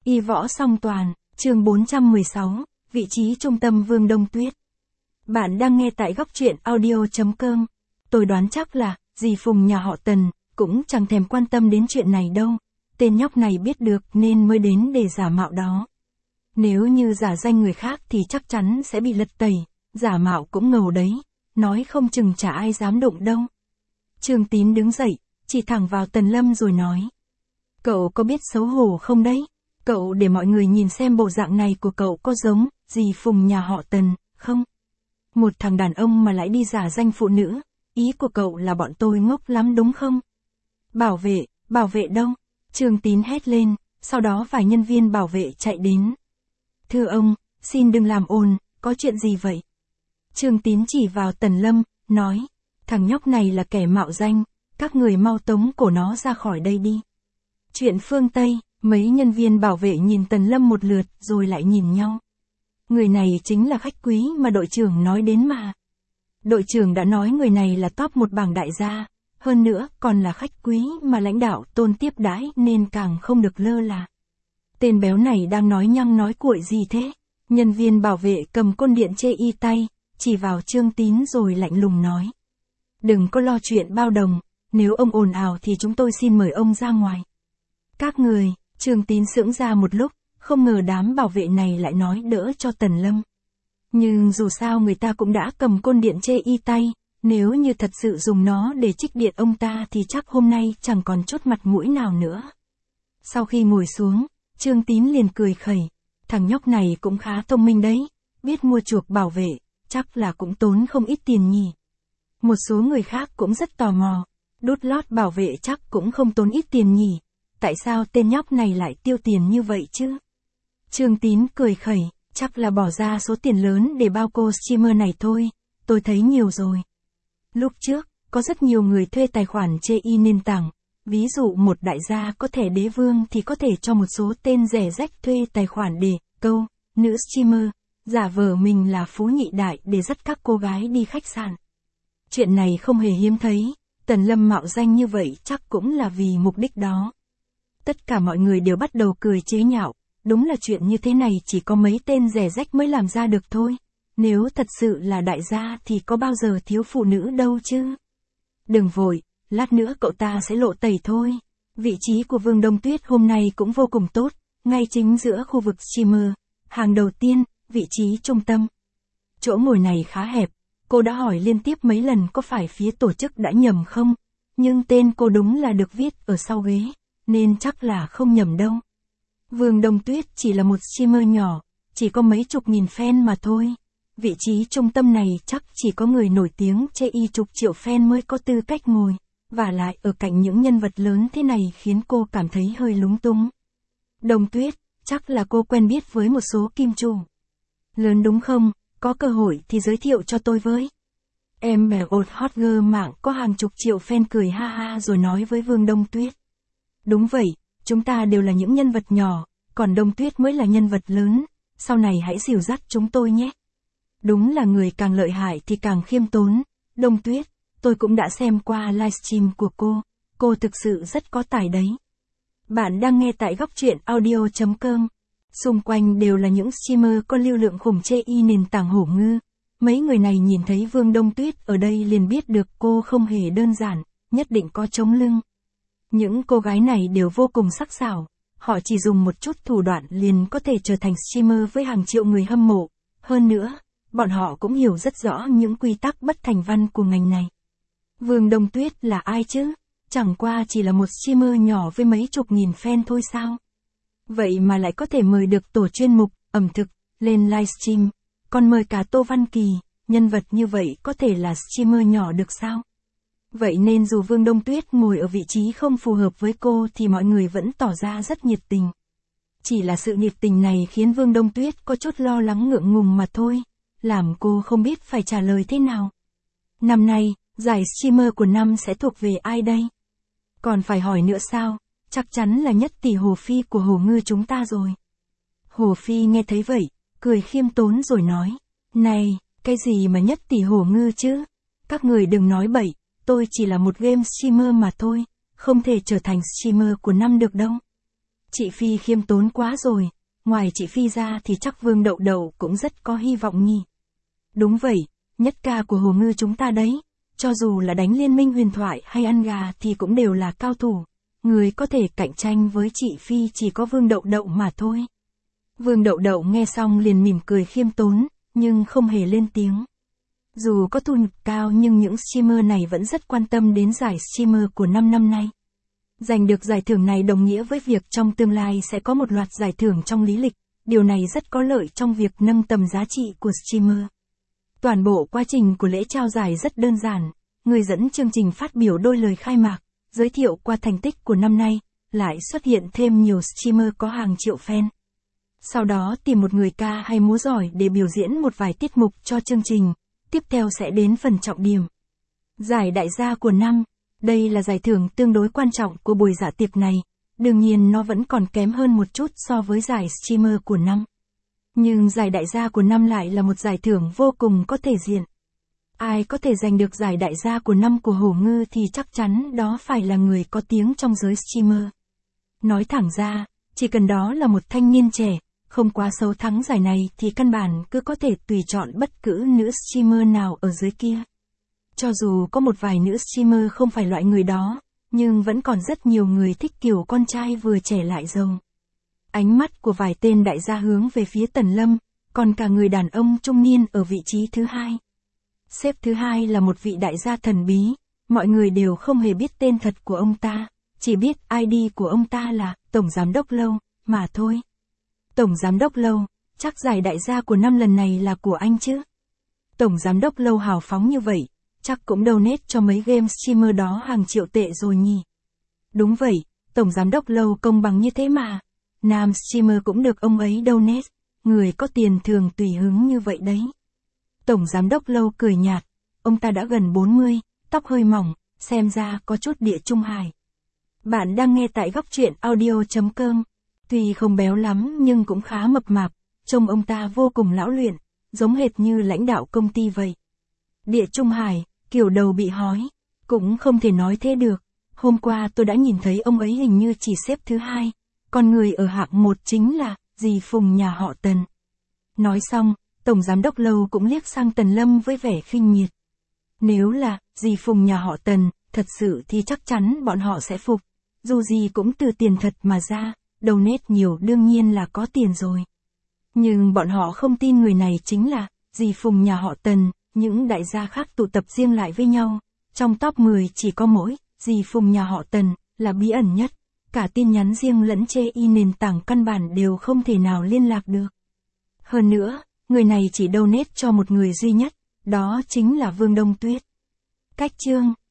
Y võ song toàn, chương 416, vị trí trung tâm Vương Đông Tuyết. Bạn đang nghe tại góc truyện audio.com. Tôi đoán chắc là, dì Phùng nhà họ Tần, cũng chẳng thèm quan tâm đến chuyện này đâu. Tên nhóc này biết được nên mới đến để giả mạo đó. Nếu như giả danh người khác thì chắc chắn sẽ bị lật tẩy, giả mạo cũng ngầu đấy, nói không chừng chả ai dám đụng đâu. Trương Tín đứng dậy, chỉ thẳng vào Tần Lâm rồi nói. Cậu có biết xấu hổ không đấy? Cậu để mọi người nhìn xem bộ dạng này của cậu có giống dì Phùng nhà họ Tần, không? Một thằng đàn ông mà lại đi giả danh phụ nữ, ý của cậu là bọn tôi ngốc lắm đúng không? Bảo vệ đâu? Trương Tín hét lên, sau đó vài nhân viên bảo vệ chạy đến. Thưa ông, xin đừng làm ồn, có chuyện gì vậy? Trương Tín chỉ vào Tần Lâm, nói, thằng nhóc này là kẻ mạo danh, các người mau tống cổ nó ra khỏi đây đi. Chuyện phương Tây, mấy nhân viên bảo vệ nhìn Tần Lâm một lượt rồi lại nhìn nhau. Người này chính là khách quý mà đội trưởng nói đến mà. Đội trưởng đã nói người này là top một bảng đại gia, hơn nữa còn là khách quý mà lãnh đạo tôn tiếp đãi nên càng không được lơ là. Tên béo này đang nói nhăng nói cuội gì thế? Nhân viên bảo vệ cầm côn điện chê y tay, chỉ vào Trương Tín rồi lạnh lùng nói. Đừng có lo chuyện bao đồng, nếu ông ồn ào thì chúng tôi xin mời ông ra ngoài. Các người, Trương Tín sững ra một lúc, không ngờ đám bảo vệ này lại nói đỡ cho Tần Lâm. Nhưng dù sao người ta cũng đã cầm côn điện chê y tay, nếu như thật sự dùng nó để trích điện ông ta thì chắc hôm nay chẳng còn chút mặt mũi nào nữa. Sau khi ngồi xuống, Trương Tín liền cười khẩy, thằng nhóc này cũng khá thông minh đấy, biết mua chuộc bảo vệ, chắc là cũng tốn không ít tiền nhỉ. Một số người khác cũng rất tò mò, đút lót bảo vệ chắc cũng không tốn ít tiền nhỉ, tại sao tên nhóc này lại tiêu tiền như vậy chứ? Trương Tín cười khẩy, chắc là bỏ ra số tiền lớn để bao cô streamer này thôi, tôi thấy nhiều rồi. Lúc trước, có rất nhiều người thuê tài khoản chê y nền tảng, ví dụ một đại gia có thẻ đế vương thì có thể cho một số tên rẻ rách thuê tài khoản để câu, nữ streamer, giả vờ mình là phú nhị đại để dắt các cô gái đi khách sạn. Chuyện này không hề hiếm thấy, Tần Lâm mạo danh như vậy chắc cũng là vì mục đích đó. Tất cả mọi người đều bắt đầu cười chế nhạo, đúng là chuyện như thế này chỉ có mấy tên rẻ rách mới làm ra được thôi. Nếu thật sự là đại gia thì có bao giờ thiếu phụ nữ đâu chứ. Đừng vội, lát nữa cậu ta sẽ lộ tẩy thôi. Vị trí của Vương Đông Tuyết hôm nay cũng vô cùng tốt, ngay chính giữa khu vực streamer, hàng đầu tiên, vị trí trung tâm. Chỗ ngồi này khá hẹp, cô đã hỏi liên tiếp mấy lần có phải phía tổ chức đã nhầm không, nhưng tên cô đúng là được viết ở sau ghế, nên chắc là không nhầm đâu. Vương Đông Tuyết chỉ là một streamer nhỏ, chỉ có mấy chục nghìn fan mà thôi. Vị trí trung tâm này chắc chỉ có người nổi tiếng chê y chục triệu fan mới có tư cách ngồi, và lại ở cạnh những nhân vật lớn thế này khiến cô cảm thấy hơi lúng túng. Đông Tuyết, chắc là cô quen biết với một số kim chủ lớn đúng không? Có cơ hội thì giới thiệu cho tôi với. Em bè hot girl mạng có hàng chục triệu fan cười ha ha rồi nói với Vương Đông Tuyết. Đúng vậy, chúng ta đều là những nhân vật nhỏ, còn Đông Tuyết mới là nhân vật lớn, sau này hãy dìu dắt chúng tôi nhé. Đúng là người càng lợi hại thì càng khiêm tốn. Đông Tuyết, tôi cũng đã xem qua livestream của cô thực sự rất có tài đấy. Bạn đang nghe tại góc truyện audio.com. Xung quanh đều là những streamer có lưu lượng khủng chê y nền tảng hổ ngư. Mấy người này nhìn thấy Vương Đông Tuyết ở đây liền biết được cô không hề đơn giản, nhất định có chống lưng. Những cô gái này đều vô cùng sắc sảo, họ chỉ dùng một chút thủ đoạn liền có thể trở thành streamer với hàng triệu người hâm mộ. Hơn nữa, bọn họ cũng hiểu rất rõ những quy tắc bất thành văn của ngành này. Vương Đông Tuyết là ai chứ? Chẳng qua chỉ là một streamer nhỏ với mấy chục nghìn fan thôi sao? Vậy mà lại có thể mời được tổ chuyên mục, ẩm thực, lên livestream, còn mời cả Tô Văn Kỳ, nhân vật như vậy có thể là streamer nhỏ được sao? Vậy nên dù Vương Đông Tuyết ngồi ở vị trí không phù hợp với cô thì mọi người vẫn tỏ ra rất nhiệt tình. Chỉ là sự nhiệt tình này khiến Vương Đông Tuyết có chút lo lắng ngượng ngùng mà thôi, làm cô không biết phải trả lời thế nào. Năm nay, giải streamer của năm sẽ thuộc về ai đây? Còn phải hỏi nữa sao? Chắc chắn là Nhất Tỷ Hồ Phi của Hồ Ngư chúng ta rồi. Hồ Phi nghe thấy vậy, cười khiêm tốn rồi nói, này, cái gì mà Nhất Tỷ Hồ Ngư chứ? Các người đừng nói bậy, tôi chỉ là một game streamer mà thôi, không thể trở thành streamer của năm được đâu. Chị Phi khiêm tốn quá rồi, ngoài chị Phi ra thì chắc Vương Đậu Đậu cũng rất có hy vọng nhỉ. Đúng vậy, nhất ca của Hồ Ngư chúng ta đấy, cho dù là đánh liên minh huyền thoại hay ăn gà thì cũng đều là cao thủ. Người có thể cạnh tranh với chị Phi chỉ có Vương Đậu Đậu mà thôi. Vương Đậu Đậu nghe xong liền mỉm cười khiêm tốn, nhưng không hề lên tiếng. Dù có thu nhập cao nhưng những streamer này vẫn rất quan tâm đến giải streamer của 5 năm nay. Giành được giải thưởng này đồng nghĩa với việc trong tương lai sẽ có một loạt giải thưởng trong lý lịch, điều này rất có lợi trong việc nâng tầm giá trị của streamer. Toàn bộ quá trình của lễ trao giải rất đơn giản, người dẫn chương trình phát biểu đôi lời khai mạc, giới thiệu qua thành tích của năm nay, lại xuất hiện thêm nhiều streamer có hàng triệu fan. Sau đó tìm một người ca hay múa giỏi để biểu diễn một vài tiết mục cho chương trình, tiếp theo sẽ đến phần trọng điểm. Giải đại gia của năm, đây là giải thưởng tương đối quan trọng của buổi dạ tiệc này, đương nhiên nó vẫn còn kém hơn một chút so với giải streamer của năm. Nhưng giải đại gia của năm lại là một giải thưởng vô cùng có thể diện. Ai có thể giành được giải đại gia của năm của Hồ Ngư thì chắc chắn đó phải là người có tiếng trong giới streamer. Nói thẳng ra, chỉ cần đó là một thanh niên trẻ, không quá xấu thắng giải này thì căn bản cứ có thể tùy chọn bất cứ nữ streamer nào ở dưới kia. Cho dù có một vài nữ streamer không phải loại người đó, nhưng vẫn còn rất nhiều người thích kiểu con trai vừa trẻ lại giàu. Ánh mắt của vài tên đại gia hướng về phía Tần Lâm, còn cả người đàn ông trung niên ở vị trí thứ hai. Xếp thứ hai là một vị đại gia thần bí, mọi người đều không hề biết tên thật của ông ta, chỉ biết ID của ông ta là Tổng Giám Đốc Lâu, mà thôi. Tổng Giám Đốc Lâu, chắc giải đại gia của năm lần này là của anh chứ? Tổng Giám Đốc Lâu hào phóng như vậy, chắc cũng donate cho mấy game streamer đó hàng triệu tệ rồi nhỉ? Đúng vậy, Tổng Giám Đốc Lâu công bằng như thế mà. Nam streamer cũng được ông ấy donate, người có tiền thường tùy hứng như vậy đấy. Tổng Giám Đốc Lâu cười nhạt, ông ta đã gần 40, tóc hơi mỏng, xem ra có chút địa trung hải. Bạn đang nghe tại góc truyện audio.com. Tuy không béo lắm nhưng cũng khá mập mạp, trông ông ta vô cùng lão luyện, giống hệt như lãnh đạo công ty vậy. Địa trung hải, kiểu đầu bị hói, cũng không thể nói thế được. Hôm qua tôi đã nhìn thấy ông ấy hình như chỉ xếp thứ hai, còn người ở hạng một chính là dì Phùng nhà họ Tần. Nói xong, Tổng Giám Đốc Lâu cũng liếc sang Tần Lâm với vẻ khinh miệt. Nếu là dì Phùng nhà họ Tần, thật sự thì chắc chắn bọn họ sẽ phục. Dù gì cũng từ tiền thật mà ra, donate nhiều đương nhiên là có tiền rồi. Nhưng bọn họ không tin người này chính là dì Phùng nhà họ Tần, những đại gia khác tụ tập riêng lại với nhau. Trong top 10 chỉ có mỗi dì Phùng nhà họ Tần là bí ẩn nhất. Cả tin nhắn riêng lẫn chê y nền tảng căn bản đều không thể nào liên lạc được. Hơn nữa, người này chỉ donate cho một người duy nhất, đó chính là Vương Đông Tuyết. Cách chương